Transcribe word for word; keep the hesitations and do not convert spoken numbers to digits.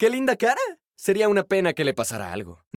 ¡Qué linda cara! Sería una pena que le pasara algo.